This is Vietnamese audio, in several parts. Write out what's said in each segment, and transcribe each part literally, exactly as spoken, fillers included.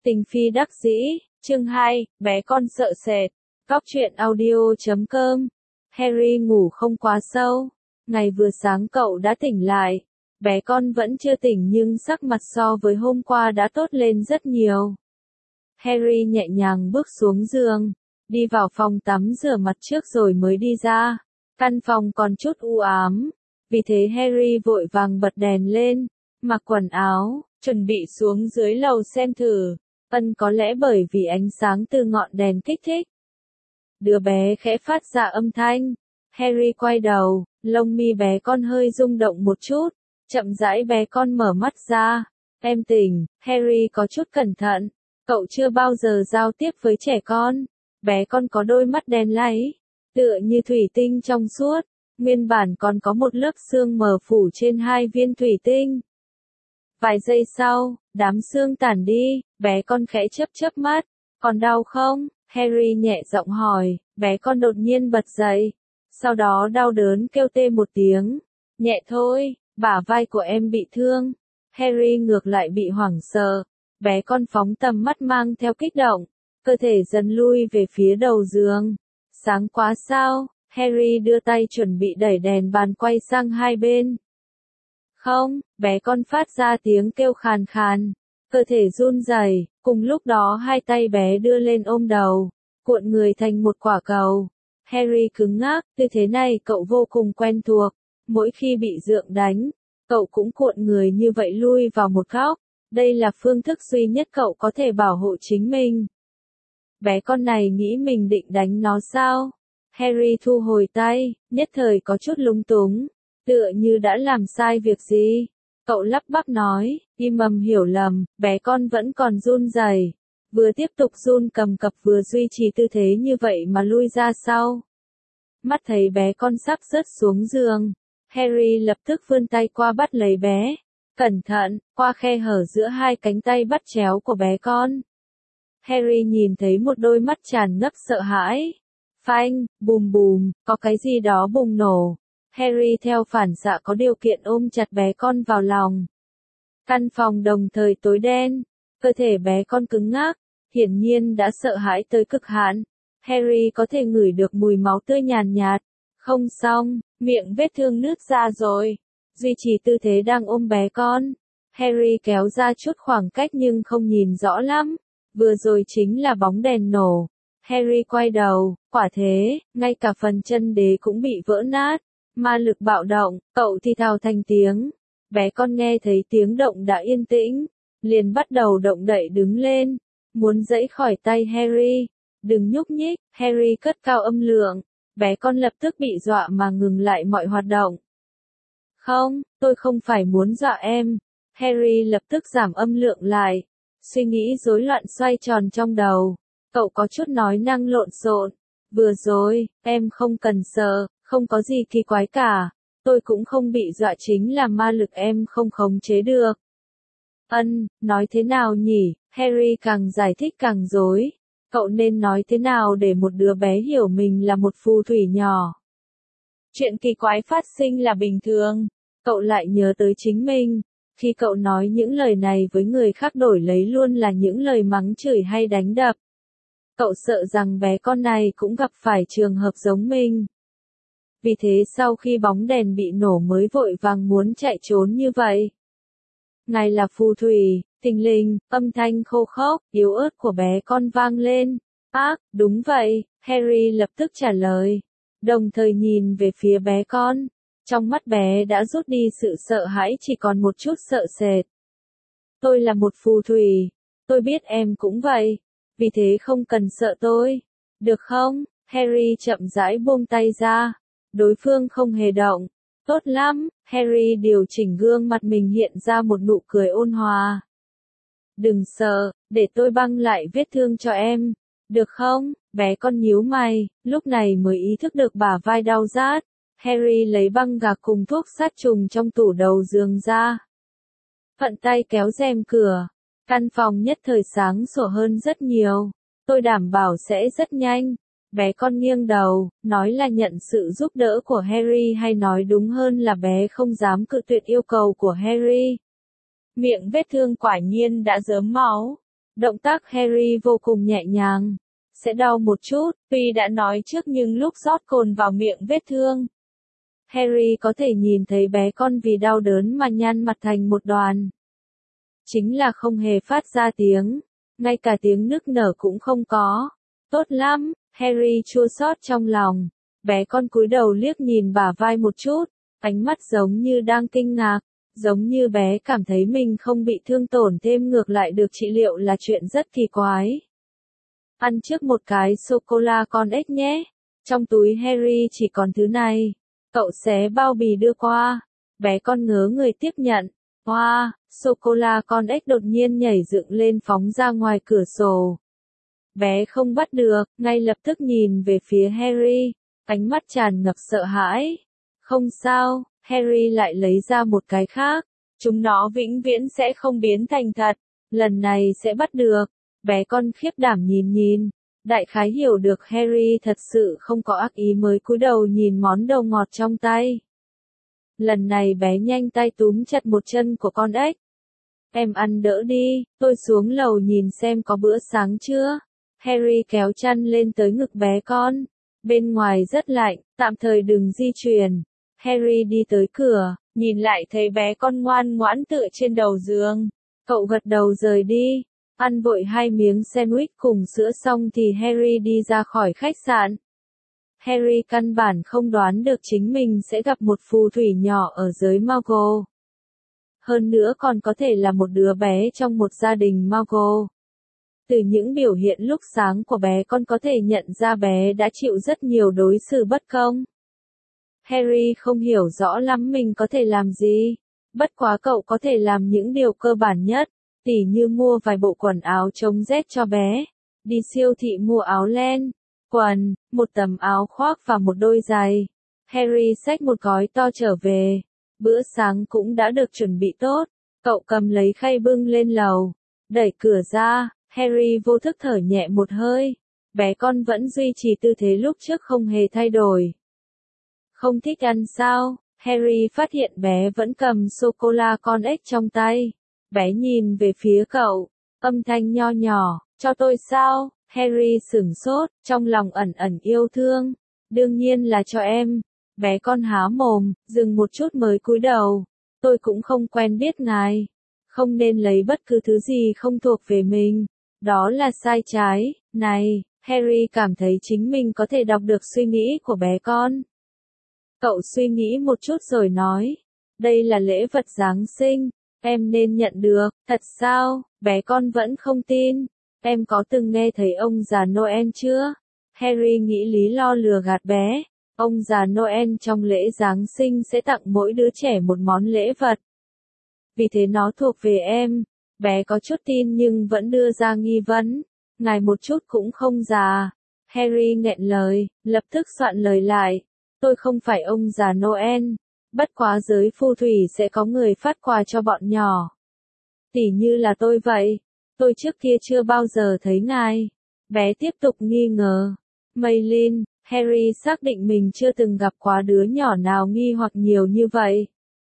Tình phi đắc dĩ, chương hai, bé con sợ sệt. Cóc truyện audio chấm com. Harry ngủ không quá sâu. Ngày vừa sáng cậu đã tỉnh lại. Bé con vẫn chưa tỉnh nhưng sắc mặt so với hôm qua đã tốt lên rất nhiều. Harry nhẹ nhàng bước xuống giường, đi vào phòng tắm rửa mặt trước rồi mới đi ra. Căn phòng còn chút u ám, vì thế Harry vội vàng bật đèn lên, mặc quần áo, chuẩn bị xuống dưới lầu xem thử. Ân có lẽ bởi vì ánh sáng từ ngọn đèn kích thích. Đứa bé khẽ phát ra âm thanh. Harry quay đầu, lông mi bé con hơi rung động một chút. Chậm rãi bé con mở mắt ra. Em tỉnh, Harry có chút cẩn thận. Cậu chưa bao giờ giao tiếp với trẻ con. Bé con có đôi mắt đen láy, tựa như thủy tinh trong suốt. Nguyên bản còn có một lớp sương mờ phủ trên hai viên thủy tinh. Vài giây sau, đám sương tản đi, bé con khẽ chớp chớp mắt. Còn đau không? Harry nhẹ giọng hỏi. Bé con đột nhiên bật dậy. Sau đó đau đớn kêu tê một tiếng. Nhẹ thôi, bả vai của em bị thương. Harry ngược lại bị hoảng sợ. Bé con phóng tầm mắt mang theo kích động. Cơ thể dần lui về phía đầu giường. Sáng quá sao? Harry đưa tay chuẩn bị đẩy đèn bàn quay sang hai bên. Không, bé con phát ra tiếng kêu khàn khàn. Cơ thể run rẩy, cùng lúc đó hai tay bé đưa lên ôm đầu, cuộn người thành một quả cầu. Harry cứng ngắc, tư thế này cậu vô cùng quen thuộc. Mỗi khi bị dượng đánh, cậu cũng cuộn người như vậy lui vào một góc. Đây là phương thức duy nhất cậu có thể bảo hộ chính mình. Bé con này nghĩ mình định đánh nó sao? Harry thu hồi tay, nhất thời có chút lung túng, tựa như đã làm sai việc gì. Cậu lắp bắp nói, im ầm hiểu lầm, bé con vẫn còn run rẩy, vừa tiếp tục run cầm cập vừa duy trì tư thế như vậy mà lui ra sau. Mắt thấy bé con sắp rớt xuống giường, Harry lập tức vươn tay qua bắt lấy bé. Cẩn thận, qua khe hở giữa hai cánh tay bắt chéo của bé con. Harry nhìn thấy một đôi mắt tràn ngập sợ hãi. Phanh, bùm bùm, có cái gì đó bùng nổ. Harry theo phản xạ có điều kiện ôm chặt bé con vào lòng. Căn phòng đồng thời tối đen, cơ thể bé con cứng ngắc, hiển nhiên đã sợ hãi tới cực hạn. Harry có thể ngửi được mùi máu tươi nhàn nhạt. Không xong, miệng vết thương nứt ra rồi. Duy trì tư thế đang ôm bé con. Harry kéo ra chút khoảng cách nhưng không nhìn rõ lắm. Vừa rồi chính là bóng đèn nổ. Harry quay đầu, quả thế, ngay cả phần chân đế cũng bị vỡ nát. Ma lực bạo động, cậu thì thào thành tiếng. Bé con nghe thấy tiếng động đã yên tĩnh, liền bắt đầu động đậy đứng lên, muốn giãy khỏi tay Harry. Đừng nhúc nhích, Harry cất cao âm lượng. Bé con lập tức bị dọa mà ngừng lại mọi hoạt động. Không, tôi không phải muốn dọa em. Harry lập tức giảm âm lượng lại. Suy nghĩ rối loạn xoay tròn trong đầu. Cậu có chút nói năng lộn xộn. Vừa rồi, em không cần sợ, không có gì kỳ quái cả. Tôi cũng không bị dọa, chính là ma lực em không khống chế được. Ân, nói thế nào nhỉ? Harry càng giải thích càng rối. Cậu nên nói thế nào để một đứa bé hiểu mình là một phù thủy nhỏ? Chuyện kỳ quái phát sinh là bình thường. Cậu lại nhớ tới chính mình. Khi cậu nói những lời này với người khác đổi lấy luôn là những lời mắng chửi hay đánh đập. Cậu sợ rằng bé con này cũng gặp phải trường hợp giống mình. Vì thế sau khi bóng đèn bị nổ mới vội vàng muốn chạy trốn như vậy. Ngài là phù thủy, thình lình, âm thanh khô khốc, yếu ớt của bé con vang lên. Ác, đúng vậy, Harry lập tức trả lời. Đồng thời nhìn về phía bé con. Trong mắt bé đã rút đi sự sợ hãi, chỉ còn một chút sợ sệt. Tôi là một phù thủy. Tôi biết em cũng vậy. Vì thế không cần sợ tôi. Được không? Harry chậm rãi buông tay ra. Đối phương không hề động. Tốt lắm. Harry điều chỉnh gương mặt mình hiện ra một nụ cười ôn hòa. Đừng sợ, để tôi băng lại vết thương cho em. Được không? Bé con nhíu mày, lúc này mới ý thức được bả vai đau rát. Harry lấy băng gạc cùng thuốc sát trùng trong tủ đầu giường ra. Thuận tay kéo rèm cửa. Căn phòng nhất thời sáng sủa hơn rất nhiều. Tôi đảm bảo sẽ rất nhanh. Bé con nghiêng đầu, nói là nhận sự giúp đỡ của Harry, hay nói đúng hơn là bé không dám cự tuyệt yêu cầu của Harry. Miệng vết thương quả nhiên đã rớm máu. Động tác Harry vô cùng nhẹ nhàng. Sẽ đau một chút, tuy đã nói trước nhưng lúc rót cồn vào miệng vết thương. Harry có thể nhìn thấy bé con vì đau đớn mà nhăn mặt thành một đoàn. Chính là không hề phát ra tiếng, ngay cả tiếng nức nở cũng không có. Tốt lắm, Harry chua xót trong lòng. Bé con cúi đầu liếc nhìn bả vai một chút, ánh mắt giống như đang kinh ngạc, giống như bé cảm thấy mình không bị thương tổn thêm ngược lại được trị liệu là chuyện rất kỳ quái. Ăn trước một cái sô-cô-la con ếch nhé. Trong túi Harry chỉ còn thứ này. Cậu xé bao bì đưa qua. Bé con ngớ người tiếp nhận. Wow, sô-cô-la con ếch đột nhiên nhảy dựng lên phóng ra ngoài cửa sổ. Bé không bắt được, ngay lập tức nhìn về phía Harry, ánh mắt tràn ngập sợ hãi. Không sao, Harry lại lấy ra một cái khác. Chúng nó vĩnh viễn sẽ không biến thành thật. Lần này sẽ bắt được. Bé con khiếp đảm nhìn nhìn. Đại khái hiểu được Harry thật sự không có ác ý mới cúi đầu nhìn món đồ ngọt trong tay. Lần này bé nhanh tay túm chặt một chân của con ếch. Em ăn đỡ đi, tôi xuống lầu nhìn xem có bữa sáng chưa. Harry kéo chăn lên tới ngực bé con. Bên ngoài rất lạnh, tạm thời đừng di chuyển. Harry đi tới cửa, nhìn lại thấy bé con ngoan ngoãn tựa trên đầu giường. Cậu gật đầu rời đi. Ăn vội hai miếng sandwich cùng sữa xong thì Harry đi ra khỏi khách sạn. Harry căn bản không đoán được chính mình sẽ gặp một phù thủy nhỏ ở giới Muggle. Hơn nữa còn có thể là một đứa bé trong một gia đình Muggle. Từ những biểu hiện lúc sáng của bé con có thể nhận ra bé đã chịu rất nhiều đối xử bất công. Harry không hiểu rõ lắm mình có thể làm gì. Bất quá cậu có thể làm những điều cơ bản nhất. Tỉ như mua vài bộ quần áo chống rét cho bé, đi siêu thị mua áo len, quần, một tấm áo khoác và một đôi giày. Harry xách một gói to trở về. Bữa sáng cũng đã được chuẩn bị tốt. Cậu cầm lấy khay bưng lên lầu. Đẩy cửa ra, Harry vô thức thở nhẹ một hơi. Bé con vẫn duy trì tư thế lúc trước không hề thay đổi. Không thích ăn sao? Harry phát hiện bé vẫn cầm sô-cô-la con ếch trong tay. Bé nhìn về phía cậu, âm thanh nho nhỏ, cho tôi sao? Harry sửng sốt, trong lòng ẩn ẩn yêu thương. Đương nhiên là cho em. Bé con há mồm, dừng một chút mới cúi đầu. Tôi cũng không quen biết ngài. Không nên lấy bất cứ thứ gì không thuộc về mình. Đó là sai trái. Này, Harry cảm thấy chính mình có thể đọc được suy nghĩ của bé con. Cậu suy nghĩ một chút rồi nói. Đây là lễ vật Giáng sinh. Em nên nhận được, thật sao? Bé con vẫn không tin. Em có từng nghe thấy ông già Noel chưa? Harry nghĩ lý lo lừa gạt bé. Ông già Noel trong lễ Giáng sinh sẽ tặng mỗi đứa trẻ một món lễ vật. Vì thế nó thuộc về em. Bé có chút tin nhưng vẫn đưa ra nghi vấn. Ngài một chút cũng không già. Harry nghẹn lời, lập tức soạn lời lại. Tôi không phải ông già Noel. Bất quá giới phù thủy sẽ có người phát quà cho bọn nhỏ. Tỉ như là tôi vậy. Tôi trước kia chưa bao giờ thấy ngài. Bé tiếp tục nghi ngờ. Maylin, Harry xác định mình chưa từng gặp quá đứa nhỏ nào nghi hoặc nhiều như vậy.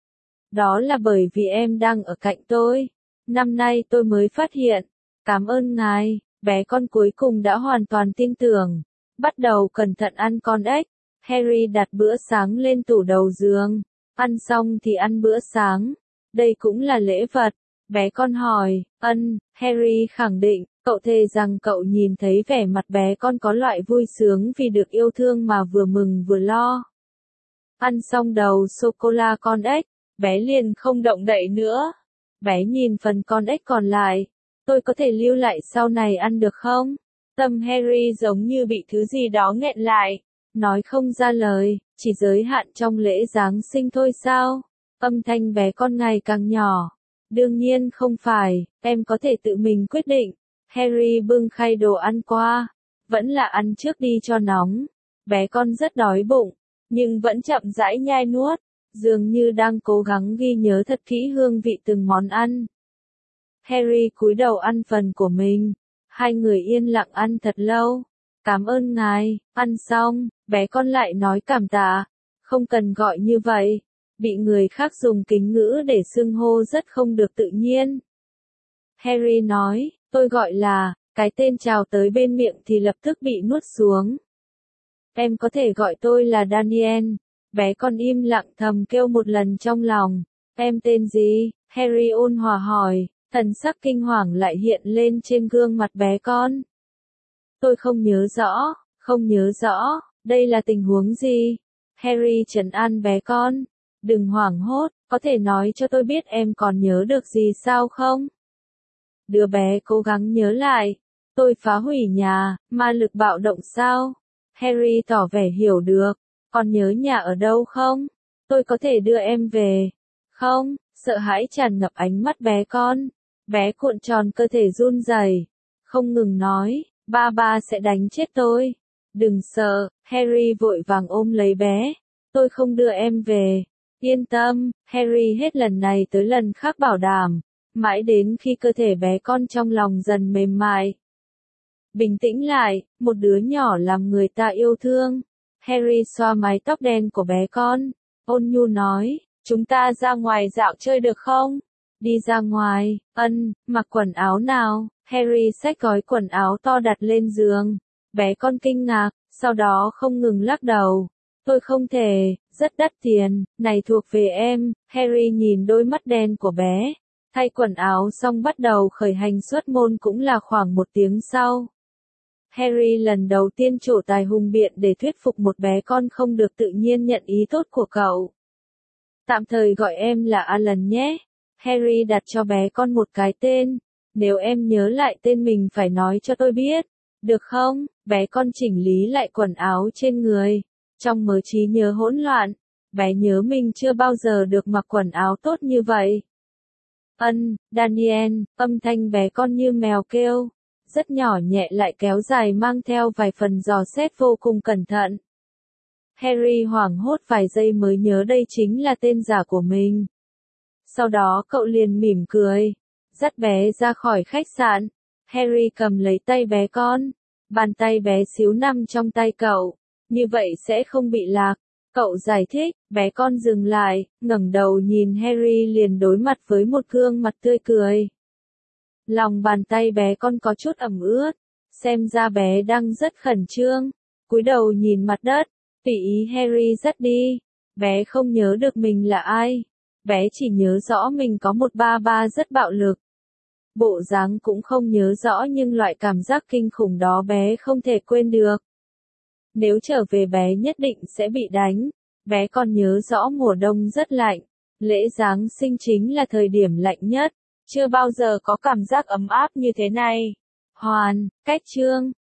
Đó là bởi vì em đang ở cạnh tôi. Năm nay tôi mới phát hiện. Cảm ơn ngài. Bé con cuối cùng đã hoàn toàn tin tưởng. Bắt đầu cẩn thận ăn con ếch. Harry đặt bữa sáng lên tủ đầu giường. Ăn xong thì ăn bữa sáng. Đây cũng là lễ vật. Bé con hỏi, ân, Harry khẳng định, cậu thề rằng cậu nhìn thấy vẻ mặt bé con có loại vui sướng vì được yêu thương mà vừa mừng vừa lo. Ăn xong đầu sô-cô-la con ếch, bé liền không động đậy nữa. Bé nhìn phần con ếch còn lại. Tôi có thể lưu lại sau này ăn được không? Tâm Harry giống như bị thứ gì đó nghẹn lại. Nói không ra lời, chỉ giới hạn trong lễ Giáng sinh thôi sao? Âm thanh bé con ngày càng nhỏ. Đương nhiên không phải, em có thể tự mình quyết định. Harry bưng khay đồ ăn qua. Vẫn là ăn trước đi cho nóng. Bé con rất đói bụng, nhưng vẫn chậm rãi nhai nuốt. Dường như đang cố gắng ghi nhớ thật kỹ hương vị từng món ăn. Harry cúi đầu ăn phần của mình. Hai người yên lặng ăn thật lâu. Cảm ơn ngài, ăn xong, bé con lại nói cảm tạ. Không cần gọi như vậy. Bị người khác dùng kính ngữ để xưng hô rất không được tự nhiên. Harry nói, Tôi gọi là, cái tên trào tới bên miệng thì lập tức bị nuốt xuống. Em có thể gọi tôi là Daniel. Bé con im lặng thầm kêu một lần trong lòng. Em tên gì? Harry ôn hòa hỏi, thần sắc kinh hoàng lại hiện lên trên gương mặt bé con. Tôi không nhớ rõ, không nhớ rõ, đây là tình huống gì? Harry trấn an bé con. Đừng hoảng hốt, có thể nói cho tôi biết em còn nhớ được gì sao không? Đứa bé cố gắng nhớ lại. Tôi phá hủy nhà, ma lực bạo động sao? Harry tỏ vẻ hiểu được. Còn nhớ nhà ở đâu không? Tôi có thể đưa em về. Không, sợ hãi tràn ngập ánh mắt bé con. Bé cuộn tròn cơ thể run rẩy, không ngừng nói, ba ba sẽ đánh chết tôi. Đừng sợ, Harry vội vàng ôm lấy bé. Tôi không đưa em về. Yên tâm, Harry hết lần này tới lần khác bảo đảm. Mãi đến khi cơ thể bé con trong lòng dần mềm mại. Bình tĩnh lại, một đứa nhỏ làm người ta yêu thương. Harry xoa mái tóc đen của bé con. Ôn nhu nói, chúng ta ra ngoài dạo chơi được không? Đi ra ngoài, ân, mặc quần áo nào? Harry xách gói quần áo to đặt lên giường. Bé con kinh ngạc, sau đó không ngừng lắc đầu. Tôi không thể, rất đắt tiền, này thuộc về em. Harry nhìn đôi mắt đen của bé. Thay quần áo xong bắt đầu khởi hành xuất môn cũng là khoảng một tiếng sau. Harry lần đầu tiên trổ tài hùng biện để thuyết phục một bé con không được tự nhiên nhận ý tốt của cậu. Tạm thời gọi em là Alan nhé. Harry đặt cho bé con một cái tên. Nếu em nhớ lại tên mình phải nói cho tôi biết. Được không? Bé con chỉnh lý lại quần áo trên người. Trong mớ trí nhớ hỗn loạn, bé nhớ mình chưa bao giờ được mặc quần áo tốt như vậy. Ân, Daniel, âm thanh bé con như mèo kêu. Rất nhỏ nhẹ lại kéo dài mang theo vài phần dò xét vô cùng cẩn thận. Harry hoảng hốt vài giây mới nhớ đây chính là tên giả của mình. Sau đó cậu liền mỉm cười, dắt bé ra khỏi khách sạn. Harry cầm lấy tay bé con, bàn tay bé xíu nằm trong tay cậu, như vậy sẽ không bị lạc. Cậu giải thích, bé con dừng lại, ngẩng đầu nhìn Harry liền đối mặt với một gương mặt tươi cười. Lòng bàn tay bé con có chút ẩm ướt, xem ra bé đang rất khẩn trương, cúi đầu nhìn mặt đất, tùy ý Harry dắt đi. Bé không nhớ được mình là ai, bé chỉ nhớ rõ mình có một ba ba rất bạo lực. Bộ dáng cũng không nhớ rõ nhưng loại cảm giác kinh khủng đó bé không thể quên được. Nếu trở về bé nhất định sẽ bị đánh. Bé còn nhớ rõ mùa đông rất lạnh, lễ Giáng sinh chính là thời điểm lạnh nhất. Chưa bao giờ có cảm giác ấm áp như thế này. Hoàn, cách chương.